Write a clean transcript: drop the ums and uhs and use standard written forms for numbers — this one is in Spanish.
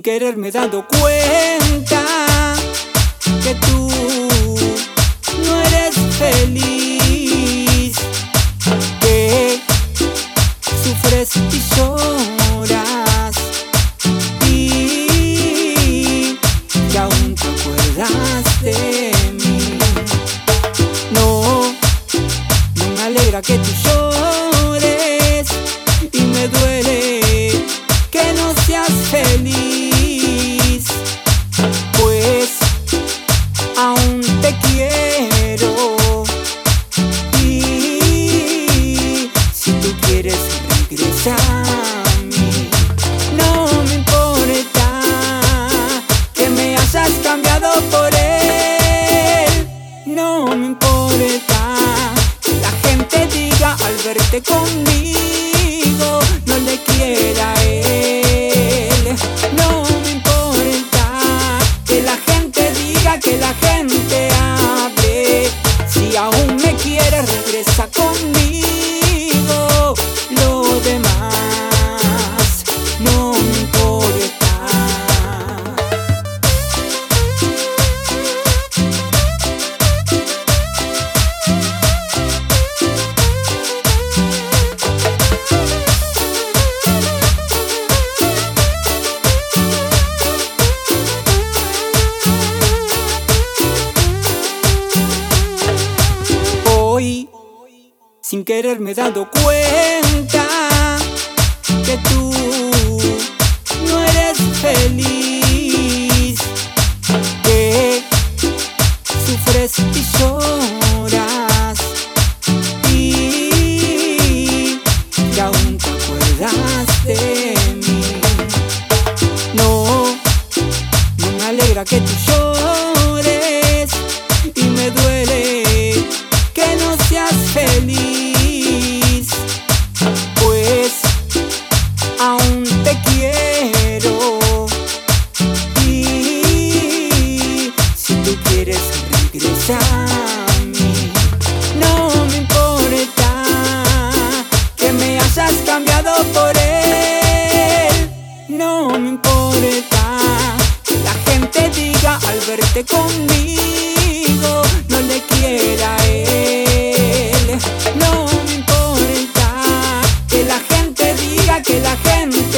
querer me he dado cuenta que tú no eres feliz, que sufres y lloras y que aún te acuerdas de mí. No me alegra que tú llores y me duele que no seas feliz, pues aún te quiero y si tú quieres regresa a mí. No me importa que me hayas cambiado por él, no me importa que la gente diga al verte conmigo no le quiera a él. No me importa que la gente diga, que la gente hable, si aún me quieres regresa conmigo. Lo demás no me importa. Hoy, sin querer me he dado cuenta que tú no eres feliz, que sufres y lloras y que aún te acuerdas de mí. No me alegra que tú llores y me duele que no seas feliz, pues aún te quiero y si tú quieres regresa a mí. No me importa que me hayas cambiado por él, no me importa que la gente diga al verte conmigo no le quiera a él. No me importa que la gente diga, que la gente